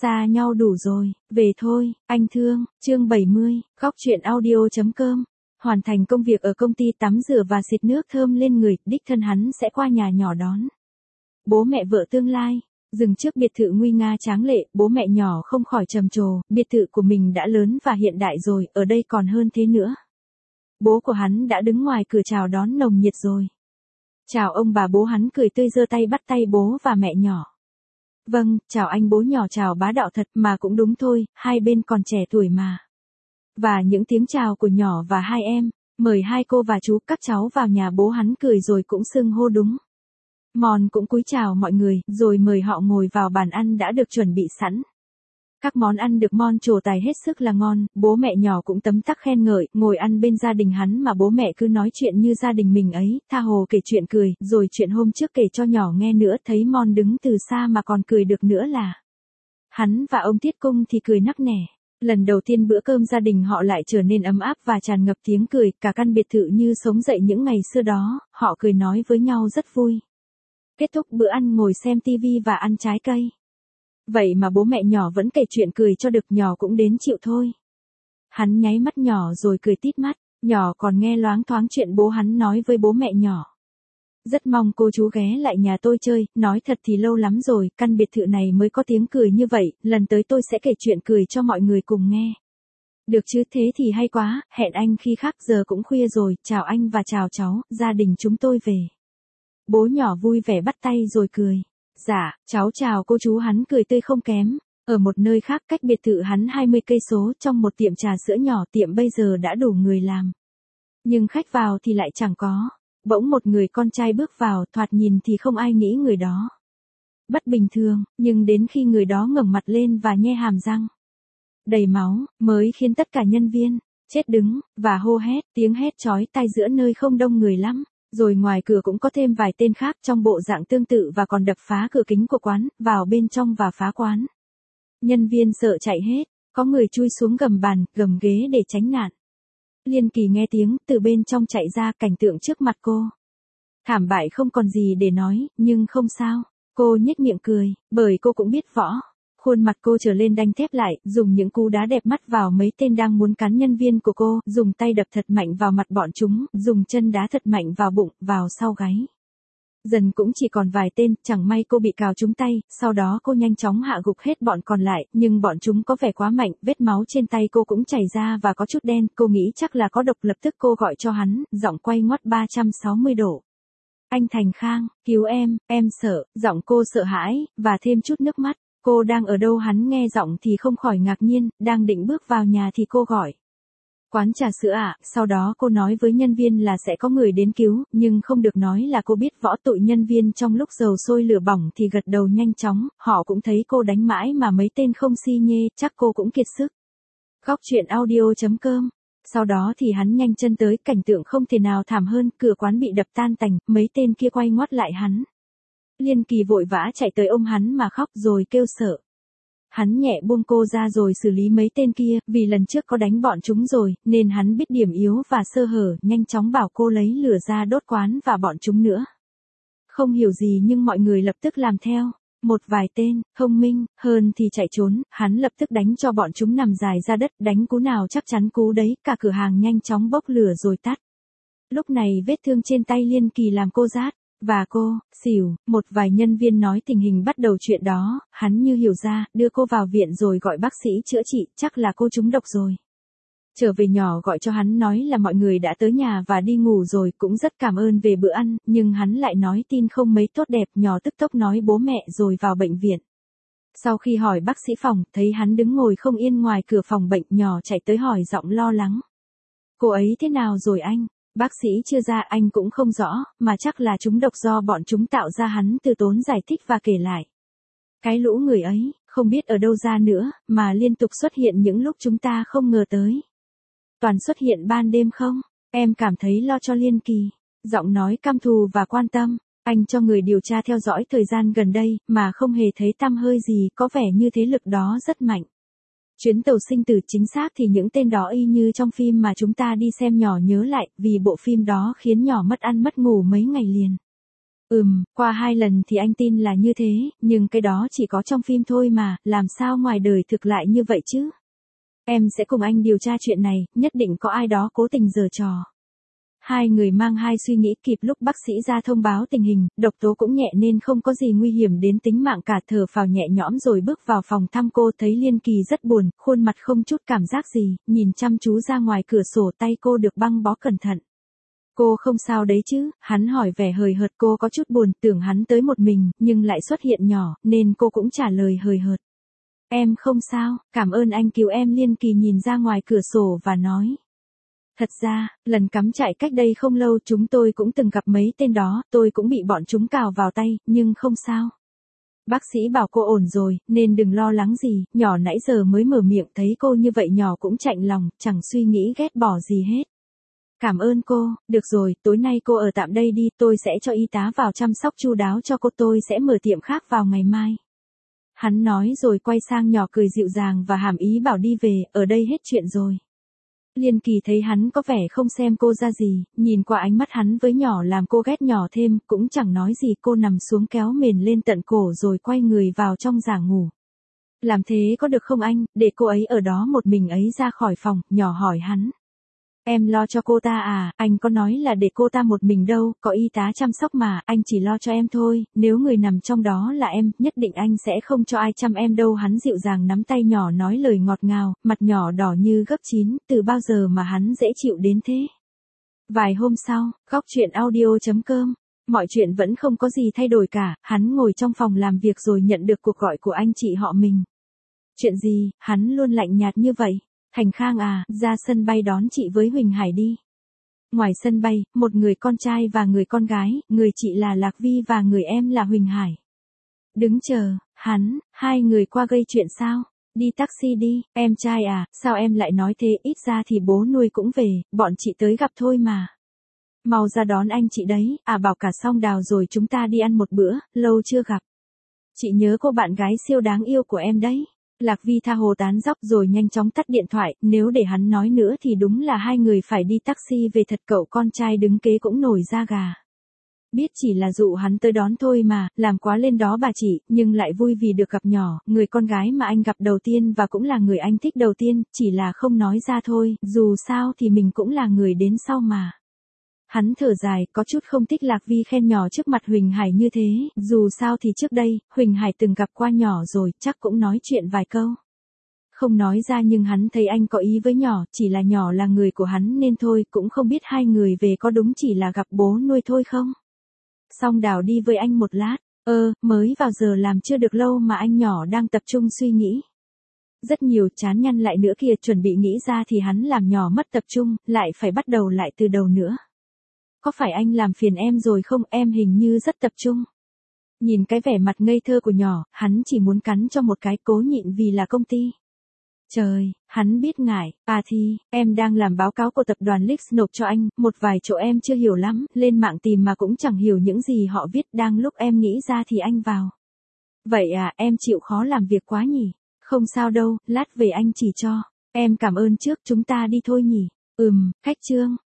Xa nhau đủ rồi, về thôi, anh thương, chương 70, góc truyện audio.com. Hoàn thành công việc ở công ty tắm rửa và xịt nước thơm lên người, đích thân hắn sẽ qua nhà nhỏ đón bố mẹ vợ tương lai. Dừng trước biệt thự nguy nga tráng lệ, bố mẹ nhỏ không khỏi trầm trồ, biệt thự của mình đã lớn và hiện đại rồi, ở đây còn hơn thế nữa. Bố của hắn đã đứng ngoài cửa chào đón nồng nhiệt rồi. Chào ông bà, bố hắn cười tươi giơ tay bắt tay bố và mẹ nhỏ. Vâng, chào anh bố nhỏ, chào bá đạo thật, mà cũng đúng thôi, hai bên còn trẻ tuổi mà. Và những tiếng chào của nhỏ và hai em, mời hai cô và chú các cháu vào nhà, bố hắn cười rồi cũng xưng hô đúng. Mòn cũng cúi chào mọi người, rồi mời họ ngồi vào bàn ăn đã được chuẩn bị sẵn. Các món ăn được Mon trổ tài hết sức là ngon, bố mẹ nhỏ cũng tấm tắc khen ngợi, ngồi ăn bên gia đình hắn mà bố mẹ cứ nói chuyện như gia đình mình ấy, tha hồ kể chuyện cười, rồi chuyện hôm trước kể cho nhỏ nghe nữa, thấy Mon đứng từ xa mà còn cười được nữa là. Hắn và ông Tiết Cung thì cười nắc nẻ. Lần đầu tiên bữa cơm gia đình họ lại trở nên ấm áp và tràn ngập tiếng cười, cả căn biệt thự như sống dậy những ngày xưa đó, họ cười nói với nhau rất vui. Kết thúc bữa ăn ngồi xem tivi và ăn trái cây. Vậy mà bố mẹ nhỏ vẫn kể chuyện cười cho được, nhỏ cũng đến chịu thôi. Hắn nháy mắt nhỏ rồi cười tít mắt, nhỏ còn nghe loáng thoáng chuyện bố hắn nói với bố mẹ nhỏ. Rất mong cô chú ghé lại nhà tôi chơi, nói thật thì lâu lắm rồi, căn biệt thự này mới có tiếng cười như vậy, lần tới tôi sẽ kể chuyện cười cho mọi người cùng nghe. Được chứ, thế thì hay quá, hẹn anh khi khác, giờ cũng khuya rồi, chào anh và chào cháu, gia đình chúng tôi về. Bố nhỏ vui vẻ bắt tay rồi cười. Dạ, cháu chào cô chú, hắn cười tươi không kém. Ở một nơi khác cách biệt thự hắn 20 cây số, trong một tiệm trà sữa nhỏ, tiệm bây giờ đã đủ người làm. Nhưng khách vào thì lại chẳng có. Bỗng một người con trai bước vào, thoạt nhìn thì không ai nghĩ người đó bất bình thường, nhưng đến khi người đó ngẩng mặt lên và nhe hàm răng đầy máu, mới khiến tất cả nhân viên chết đứng và hô hét, tiếng hét chói tai giữa nơi không đông người lắm. Rồi ngoài cửa cũng có thêm vài tên khác trong bộ dạng tương tự và còn đập phá cửa kính của quán, vào bên trong và phá quán. Nhân viên sợ chạy hết, có người chui xuống gầm bàn, gầm ghế để tránh nạn. Liên Kỳ nghe tiếng từ bên trong chạy ra, cảnh tượng trước mặt cô thảm bại không còn gì để nói, nhưng không sao. Cô nhếch miệng cười, bởi cô cũng biết võ. Khuôn mặt cô trở lên đanh thép lại, dùng những cú đá đẹp mắt vào mấy tên đang muốn cắn nhân viên của cô, dùng tay đập thật mạnh vào mặt bọn chúng, dùng chân đá thật mạnh vào bụng, vào sau gáy. Dần cũng chỉ còn vài tên, chẳng may cô bị cào trúng tay, sau đó cô nhanh chóng hạ gục hết bọn còn lại, nhưng bọn chúng có vẻ quá mạnh, vết máu trên tay cô cũng chảy ra và có chút đen, cô nghĩ chắc là có độc, lập tức cô gọi cho hắn, giọng quay ngoắt 360 độ. Anh Thành Khang, cứu em sợ, giọng cô sợ hãi, và thêm chút nước mắt. Cô đang ở đâu? Hắn nghe giọng thì không khỏi ngạc nhiên, đang định bước vào nhà thì cô gọi. Quán trà sữa ạ, sau đó cô nói với nhân viên là sẽ có người đến cứu, nhưng không được nói là cô biết võ. Tụi nhân viên trong lúc dầu sôi lửa bỏng thì gật đầu nhanh chóng, họ cũng thấy cô đánh mãi mà mấy tên không si nhê, chắc cô cũng kiệt sức. Góc truyện audio.com. Sau đó thì hắn nhanh chân tới, cảnh tượng không thể nào thảm hơn, cửa quán bị đập tan tành, mấy tên kia quay ngoắt lại hắn. Liên Kỳ vội vã chạy tới ôm hắn mà khóc rồi kêu sợ. Hắn nhẹ buông cô ra rồi xử lý mấy tên kia, vì lần trước có đánh bọn chúng rồi, nên hắn biết điểm yếu và sơ hở, nhanh chóng bảo cô lấy lửa ra đốt quán và bọn chúng nữa. Không hiểu gì nhưng mọi người lập tức làm theo. Một vài tên, thông minh hơn thì chạy trốn, hắn lập tức đánh cho bọn chúng nằm dài ra đất, đánh cú nào chắc chắn cú đấy, cả cửa hàng nhanh chóng bốc lửa rồi tắt. Lúc này vết thương trên tay Liên Kỳ làm cô rát. Và cô, xỉu, một vài nhân viên nói tình hình bắt đầu chuyện đó, hắn như hiểu ra, đưa cô vào viện rồi gọi bác sĩ chữa trị, chắc là cô trúng độc rồi. Trở về nhỏ gọi cho hắn nói là mọi người đã tới nhà và đi ngủ rồi, cũng rất cảm ơn về bữa ăn, nhưng hắn lại nói tin không mấy tốt đẹp, nhỏ tức tốc nói bố mẹ rồi vào bệnh viện. Sau khi hỏi bác sĩ phòng, thấy hắn đứng ngồi không yên ngoài cửa phòng bệnh, nhỏ chạy tới hỏi giọng lo lắng. Cô ấy thế nào rồi anh? Bác sĩ chưa ra, anh cũng không rõ, mà chắc là chúng độc do bọn chúng tạo ra. Hắn từ tốn giải thích và kể lại. Cái lũ người ấy, không biết ở đâu ra nữa, mà liên tục xuất hiện những lúc chúng ta không ngờ tới. Toàn xuất hiện ban đêm không? Em cảm thấy lo cho Liên Kỳ. Giọng nói căm thù và quan tâm. Anh cho người điều tra theo dõi thời gian gần đây, mà không hề thấy tăm hơi gì, có vẻ như thế lực đó rất mạnh. Chuyến tàu sinh tử, chính xác thì những tên đó y như trong phim mà chúng ta đi xem. Nhỏ nhớ lại, vì bộ phim đó khiến nhỏ mất ăn mất ngủ mấy ngày liền. Qua 2 lần thì anh tin là như thế, nhưng cái đó chỉ có trong phim thôi mà, làm sao ngoài đời thực lại như vậy chứ? Em sẽ cùng anh điều tra chuyện này, nhất định có ai đó cố tình giở trò. Hai người mang hai suy nghĩ kịp lúc bác sĩ ra thông báo tình hình, độc tố cũng nhẹ nên không có gì nguy hiểm đến tính mạng cả, thở phào nhẹ nhõm rồi bước vào phòng thăm cô, thấy Liên Kỳ rất buồn, khuôn mặt không chút cảm giác gì, nhìn chăm chú ra ngoài cửa sổ, tay cô được băng bó cẩn thận. Cô không sao đấy chứ, hắn hỏi vẻ hời hợt, cô có chút buồn, tưởng hắn tới một mình, nhưng lại xuất hiện nhỏ, nên cô cũng trả lời hời hợt. Em không sao, cảm ơn anh cứu em. Liên Kỳ nhìn ra ngoài cửa sổ và nói. Thật ra, lần cắm trại cách đây không lâu chúng tôi cũng từng gặp mấy tên đó, tôi cũng bị bọn chúng cào vào tay, nhưng không sao. Bác sĩ bảo cô ổn rồi, nên đừng lo lắng gì, nhỏ nãy giờ mới mở miệng thấy cô như vậy nhỏ cũng chạnh lòng, chẳng suy nghĩ ghét bỏ gì hết. Cảm ơn cô, được rồi, tối nay cô ở tạm đây đi, tôi sẽ cho y tá vào chăm sóc chu đáo cho cô, tôi sẽ mở tiệm khác vào ngày mai. Hắn nói rồi quay sang nhỏ cười dịu dàng và hàm ý bảo đi về, ở đây hết chuyện rồi. Liên Kỳ thấy hắn có vẻ không xem cô ra gì, nhìn qua ánh mắt hắn với nhỏ làm cô ghét nhỏ thêm, cũng chẳng nói gì, cô nằm xuống kéo mền lên tận cổ rồi quay người vào trong giường ngủ. Làm thế có được không anh, để cô ấy ở đó một mình ấy ra khỏi phòng, nhỏ hỏi hắn. Em lo cho cô ta à, anh có nói là để cô ta một mình đâu, có y tá chăm sóc mà, anh chỉ lo cho em thôi, nếu người nằm trong đó là em, nhất định anh sẽ không cho ai chăm em đâu. Hắn dịu dàng nắm tay nhỏ nói lời ngọt ngào, mặt nhỏ đỏ như gấp chín, từ bao giờ mà hắn dễ chịu đến thế. Vài hôm sau, góc chuyện audio.com, mọi chuyện vẫn không có gì thay đổi cả, hắn ngồi trong phòng làm việc rồi nhận được cuộc gọi của anh chị họ mình. Chuyện gì, hắn luôn lạnh nhạt như vậy. Thành Khang à, ra sân bay đón chị với Huỳnh Hải đi. Ngoài sân bay, một người con trai và người con gái, người chị là Lạc Vi và người em là Huỳnh Hải. Đứng chờ, hắn, hai người qua gây chuyện sao? Đi taxi đi, em trai à, sao em lại nói thế, ít ra thì bố nuôi cũng về, bọn chị tới gặp thôi mà. Mau ra đón anh chị đấy, à bảo cả Song Đào rồi chúng ta đi ăn một bữa, lâu chưa gặp. Chị nhớ cô bạn gái siêu đáng yêu của em đấy. Lạc Vi tha hồ tán dóc rồi nhanh chóng tắt điện thoại, nếu để hắn nói nữa thì đúng là hai người phải đi taxi về thật, cậu con trai đứng kế cũng nổi da gà. Biết chỉ là dụ hắn tới đón thôi mà, làm quá lên đó bà chị, nhưng lại vui vì được gặp nhỏ, người con gái mà anh gặp đầu tiên và cũng là người anh thích đầu tiên, chỉ là không nói ra thôi, dù sao thì mình cũng là người đến sau mà. Hắn thở dài, có chút không thích Lạc Vi khen nhỏ trước mặt Huỳnh Hải như thế, dù sao thì trước đây, Huỳnh Hải từng gặp qua nhỏ rồi, chắc cũng nói chuyện vài câu. Không nói ra nhưng hắn thấy anh có ý với nhỏ, chỉ là nhỏ là người của hắn nên thôi, cũng không biết hai người về có đúng chỉ là gặp bố nuôi thôi không. Song Đào đi với anh một lát, mới vào giờ làm chưa được lâu mà anh nhỏ đang tập trung suy nghĩ. Rất nhiều chán nhăn lại nữa kìa, chuẩn bị nghĩ ra thì hắn làm nhỏ mất tập trung, lại phải bắt đầu lại từ đầu nữa. Có phải anh làm phiền em rồi không, em hình như rất tập trung. Nhìn cái vẻ mặt ngây thơ của nhỏ, hắn chỉ muốn cắn cho một cái, cố nhịn vì là công ty. Trời, hắn biết ngại, à thì, em đang làm báo cáo của tập đoàn Lix nộp cho anh, một vài chỗ em chưa hiểu lắm, lên mạng tìm mà cũng chẳng hiểu những gì họ viết, đang lúc em nghĩ ra thì anh vào. Vậy à, em chịu khó làm việc quá nhỉ? Không sao đâu, lát về anh chỉ cho. Em cảm ơn trước, chúng ta đi thôi nhỉ? Khách Trương.